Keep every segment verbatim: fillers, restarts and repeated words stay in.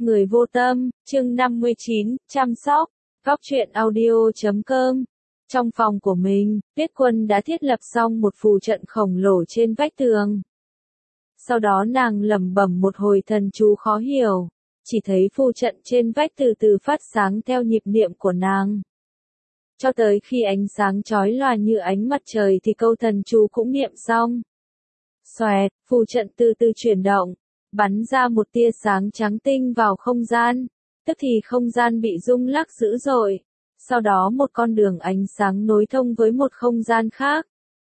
Người vô tâm, chương năm mươi chín, chăm sóc, góc truyện audio chấm com. Trong phòng của mình, Tuyết Quân đã thiết lập xong một phù trận khổng lồ trên vách tường. Sau đó nàng lẩm bẩm một hồi thần chú khó hiểu, chỉ thấy phù trận trên vách từ từ phát sáng theo nhịp niệm của nàng. Cho tới khi ánh sáng chói lòa như ánh mặt trời thì câu thần chú cũng niệm xong. Xoẹt, phù trận từ từ chuyển động, bắn ra một tia sáng trắng tinh vào không gian, tức thì không gian bị rung lắc dữ dội. Sau đó một con đường ánh sáng nối thông với một không gian khác.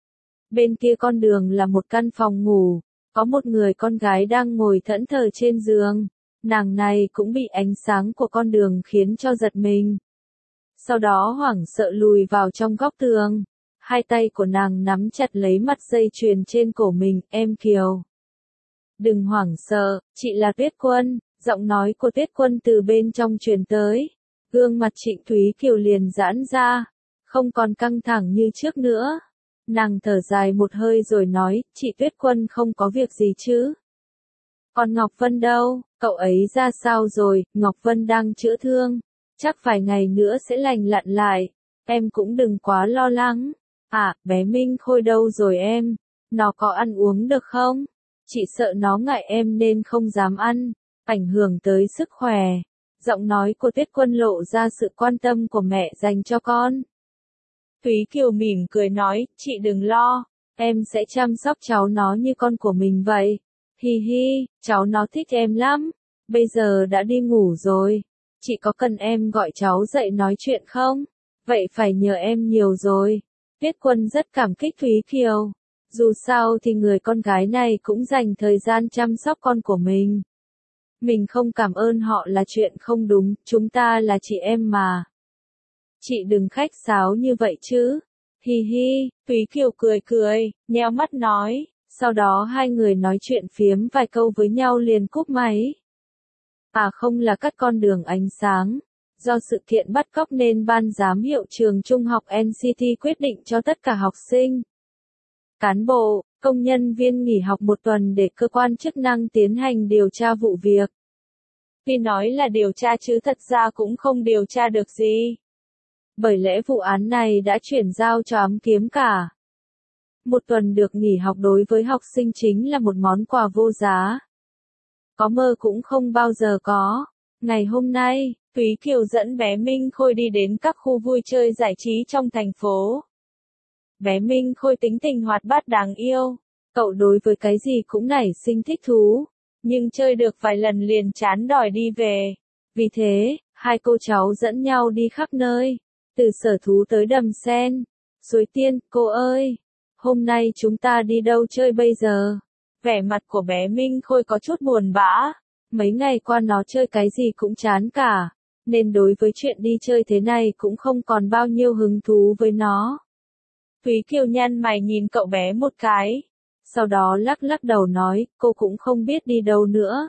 Bên kia con đường là một căn phòng ngủ, có một người con gái đang ngồi thẫn thờ trên giường, nàng này cũng bị ánh sáng của con đường khiến cho giật mình. Sau đó hoảng sợ lùi vào trong góc tường, hai tay của nàng nắm chặt lấy mặt dây chuyền trên cổ mình, em Kiều. Đừng hoảng sợ, chị là Tuyết Quân, giọng nói của Tuyết Quân từ bên trong truyền tới. Gương mặt Trịnh Thúy Kiều liền giãn ra, không còn căng thẳng như trước nữa. Nàng thở dài một hơi rồi nói, chị Tuyết Quân không có việc gì chứ? Còn Ngọc Vân đâu, cậu ấy ra sao rồi? Ngọc Vân đang chữa thương, chắc vài ngày nữa sẽ lành lặn lại, em cũng đừng quá lo lắng. À, bé Minh Khôi đâu rồi em? Nó có ăn uống được không? Chị sợ nó ngại em nên không dám ăn, ảnh hưởng tới sức khỏe. Giọng nói của Tuyết Quân lộ ra sự quan tâm của mẹ dành cho con. Thúy Kiều mỉm cười nói, chị đừng lo, em sẽ chăm sóc cháu nó như con của mình vậy. Hi hi, cháu nó thích em lắm, bây giờ đã đi ngủ rồi. Chị có cần em gọi cháu dậy nói chuyện không? Vậy phải nhờ em nhiều rồi. Tuyết Quân rất cảm kích Thúy Kiều. Dù sao thì người con gái này cũng dành thời gian chăm sóc con của mình. Mình không cảm ơn họ là chuyện không đúng, chúng ta là chị em mà. Chị đừng khách sáo như vậy chứ. Hi hi, Thúy Kiều cười cười, nheo mắt nói, sau đó hai người nói chuyện phiếm vài câu với nhau liền cúp máy. À không là cắt con đường ánh sáng. Do sự kiện bắt cóc nên ban giám hiệu trường trung học en xê tê quyết định cho tất cả học sinh, cán bộ, công nhân viên nghỉ học một tuần để cơ quan chức năng tiến hành điều tra vụ việc. Tuy nói là điều tra chứ thật ra cũng không điều tra được gì. Bởi lẽ vụ án này đã chuyển giao cho ám kiếm cả. Một tuần được nghỉ học đối với học sinh chính là một món quà vô giá. Có mơ cũng không bao giờ có. Ngày hôm nay, Thúy Kiều dẫn bé Minh Khôi đi đến các khu vui chơi giải trí trong thành phố. Bé Minh Khôi tính tình hoạt bát đáng yêu, cậu đối với cái gì cũng nảy sinh thích thú, nhưng chơi được vài lần liền chán đòi đi về. Vì thế, hai cô cháu dẫn nhau đi khắp nơi, từ sở thú tới Đầm Sen, Suối Tiên. Cô ơi, hôm nay chúng ta đi đâu chơi bây giờ? Vẻ mặt của bé Minh Khôi có chút buồn bã, mấy ngày qua nó chơi cái gì cũng chán cả, nên đối với chuyện đi chơi thế này cũng không còn bao nhiêu hứng thú với nó. Thúy Kiều nhăn mày nhìn cậu bé một cái, sau đó lắc lắc đầu nói, cô cũng không biết đi đâu nữa.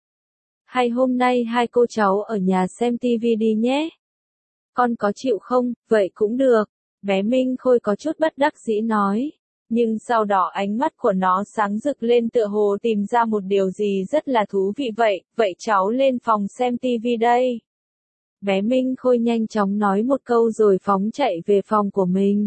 Hay hôm nay hai cô cháu ở nhà xem tivi đi nhé. Con có chịu không? Vậy cũng được. Bé Minh Khôi có chút bất đắc dĩ nói, nhưng sau đó ánh mắt của nó sáng rực lên tựa hồ tìm ra một điều gì rất là thú vị vậy, vậy cháu lên phòng xem tivi đây. Bé Minh Khôi nhanh chóng nói một câu rồi phóng chạy về phòng của mình.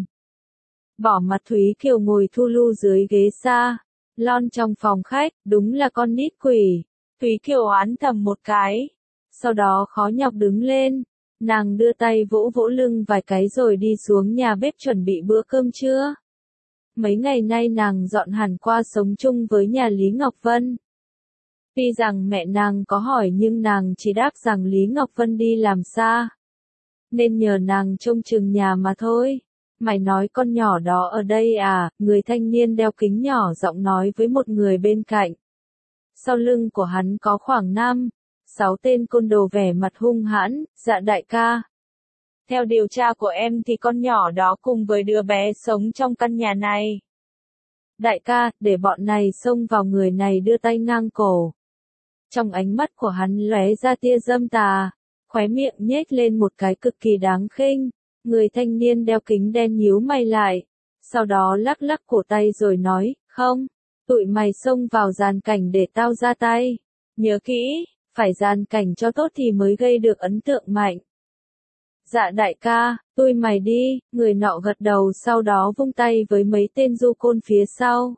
Bỏ mặt Thúy Kiều ngồi thu lu dưới ghế xa, lon trong phòng khách, đúng là con nít quỷ. Thúy Kiều oán thầm một cái, sau đó khó nhọc đứng lên, nàng đưa tay vỗ vỗ lưng vài cái rồi đi xuống nhà bếp chuẩn bị bữa cơm trưa. Mấy ngày nay nàng dọn hẳn qua sống chung với nhà Lý Ngọc Vân. Tuy rằng mẹ nàng có hỏi nhưng nàng chỉ đáp rằng Lý Ngọc Vân đi làm xa, nên nhờ nàng trông chừng nhà mà thôi. Mày nói con nhỏ đó ở đây à? Người thanh niên đeo kính nhỏ giọng nói với một người bên cạnh. Sau lưng của hắn có khoảng năm, sáu tên côn đồ vẻ mặt hung hãn. Dạ đại ca. Theo điều tra của em thì con nhỏ đó cùng với đứa bé sống trong căn nhà này. Đại ca, để bọn này xông vào. Người này đưa tay ngang cổ. Trong ánh mắt của hắn lóe ra tia dâm tà, khóe miệng nhếch lên một cái cực kỳ đáng khinh. Người thanh niên đeo kính đen nhíu mày lại, sau đó lắc lắc cổ tay rồi nói, không, tụi mày xông vào dàn cảnh để tao ra tay. Nhớ kỹ, phải dàn cảnh cho tốt thì mới gây được ấn tượng mạnh. Dạ đại ca, tui mày đi, người nọ gật đầu sau đó vung tay với mấy tên du côn phía sau.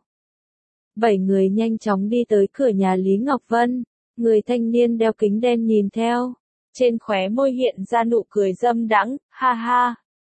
Bảy người nhanh chóng đi tới cửa nhà Lý Ngọc Vân, người thanh niên đeo kính đen nhìn theo, trên khóe môi hiện ra nụ cười dâm đãng, ha ha.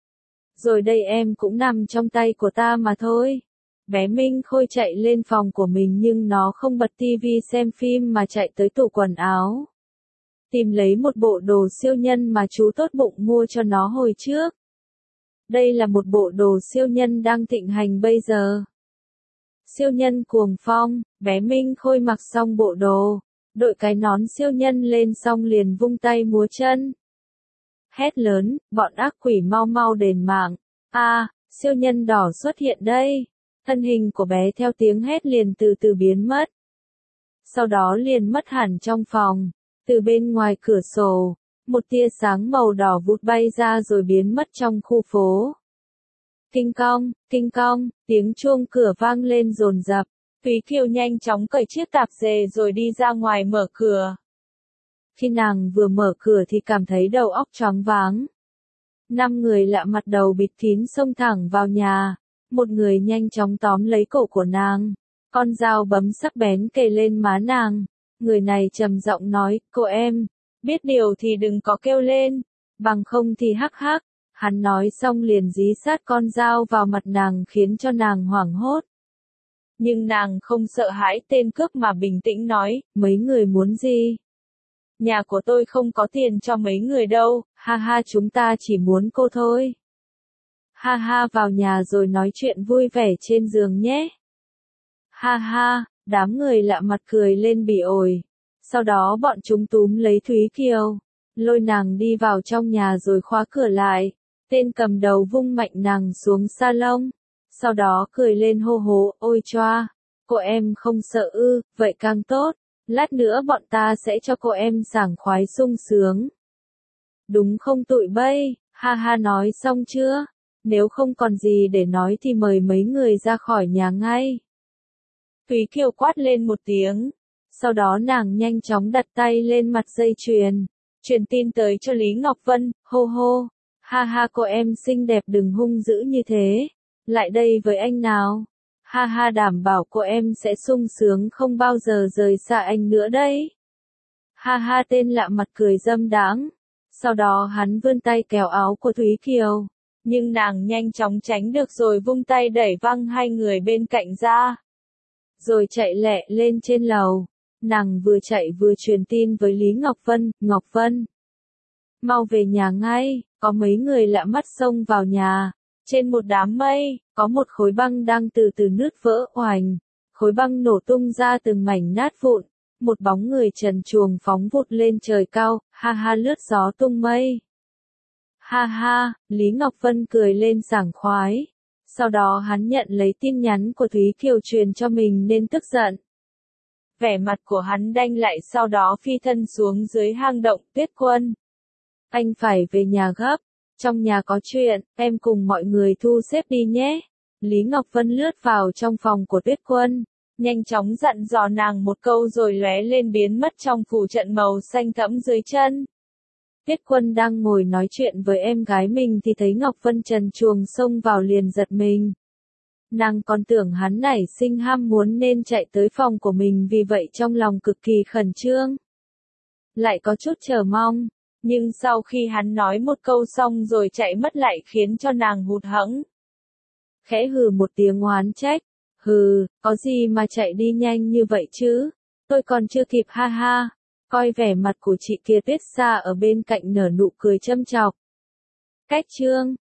Rồi đây em cũng nằm trong tay của ta mà thôi. Bé Minh Khôi chạy lên phòng của mình nhưng nó không bật tivi xem phim mà chạy tới tủ quần áo. Tìm lấy một bộ đồ siêu nhân mà chú tốt bụng mua cho nó hồi trước. Đây là một bộ đồ siêu nhân đang thịnh hành bây giờ. Siêu nhân cuồng phong, bé Minh Khôi mặc xong bộ đồ, đội cái nón siêu nhân lên xong liền vung tay múa chân. Hét lớn, bọn ác quỷ mau mau đền mạng. A, à, siêu nhân đỏ xuất hiện đây. Thân hình của bé theo tiếng hét liền từ từ biến mất. Sau đó liền mất hẳn trong phòng. Từ bên ngoài cửa sổ, một tia sáng màu đỏ vụt bay ra rồi biến mất trong khu phố. Kinh cong, kinh cong, tiếng chuông cửa vang lên dồn dập. Thúy Kiều nhanh chóng cởi chiếc tạp dề rồi đi ra ngoài mở cửa. Khi nàng vừa mở cửa thì cảm thấy đầu óc choáng váng. Năm người lạ mặt đầu bịt kín xông thẳng vào nhà. Một người nhanh chóng tóm lấy cổ của nàng. Con dao bấm sắc bén kề lên má nàng. Người này trầm giọng nói, cô em, biết điều thì đừng có kêu lên, bằng không thì hắc hắc. Hắn nói xong liền dí sát con dao vào mặt nàng khiến cho nàng hoảng hốt. Nhưng nàng không sợ hãi tên cướp mà bình tĩnh nói, mấy người muốn gì? Nhà của tôi không có tiền cho mấy người đâu, ha ha chúng ta chỉ muốn cô thôi. Ha ha vào nhà rồi nói chuyện vui vẻ trên giường nhé. Ha ha, đám người lạ mặt cười lên bỉ ổi. Sau đó bọn chúng túm lấy Thúy Kiều, lôi nàng đi vào trong nhà rồi khóa cửa lại. Tên cầm đầu vung mạnh nàng xuống salon. Sau đó cười lên hô hố, ôi choa, cô em không sợ ư, vậy càng tốt. Lát nữa bọn ta sẽ cho cô em sảng khoái sung sướng. Đúng không tụi bay, ha ha nói xong chưa? Nếu không còn gì để nói thì mời mấy người ra khỏi nhà ngay. Thúy Kiều quát lên một tiếng. Sau đó nàng nhanh chóng đặt tay lên mặt dây chuyền, truyền tin tới cho Lý Ngọc Vân, hô hô, ha ha cô em xinh đẹp đừng hung dữ như thế, lại đây với anh nào, ha ha đảm bảo cô em sẽ sung sướng không bao giờ rời xa anh nữa đấy. Ha ha tên lạ mặt cười dâm đãng, sau đó hắn vươn tay kéo áo của Thúy Kiều, nhưng nàng nhanh chóng tránh được rồi vung tay đẩy văng hai người bên cạnh ra. Rồi chạy lẹ lên trên lầu. Nàng vừa chạy vừa truyền tin với Lý Ngọc Vân, Ngọc Vân. Mau về nhà ngay, có mấy người lạ mắt xông vào nhà. Trên một đám mây, có một khối băng đang từ từ nứt vỡ oành. Khối băng nổ tung ra từng mảnh nát vụn. Một bóng người trần truồng phóng vụt lên trời cao, ha ha lướt gió tung mây. Ha ha, Lý Ngọc Vân cười lên sảng khoái. Sau đó hắn nhận lấy tin nhắn của Thúy Kiều truyền cho mình nên tức giận. Vẻ mặt của hắn đanh lại sau đó phi thân xuống dưới hang động Tuyết Quân. Anh phải về nhà gấp, trong nhà có chuyện, em cùng mọi người thu xếp đi nhé. Lý Ngọc Vân lướt vào trong phòng của Tuyết Quân, nhanh chóng dặn dò nàng một câu rồi lóe lên biến mất trong phù trận màu xanh thẫm dưới chân. Tuyết Quân đang ngồi nói chuyện với em gái mình thì thấy Ngọc Vân trần truồng xông vào liền giật mình. Nàng còn tưởng hắn nảy sinh ham muốn nên chạy tới phòng của mình vì vậy trong lòng cực kỳ khẩn trương. Lại có chút chờ mong, nhưng sau khi hắn nói một câu xong rồi chạy mất lại khiến cho nàng hụt hẫng. Khẽ hừ một tiếng oán trách, hừ, có gì mà chạy đi nhanh như vậy chứ, tôi còn chưa kịp ha ha, coi vẻ mặt của chị kia Tuyết Sa ở bên cạnh nở nụ cười châm chọc. Cách chương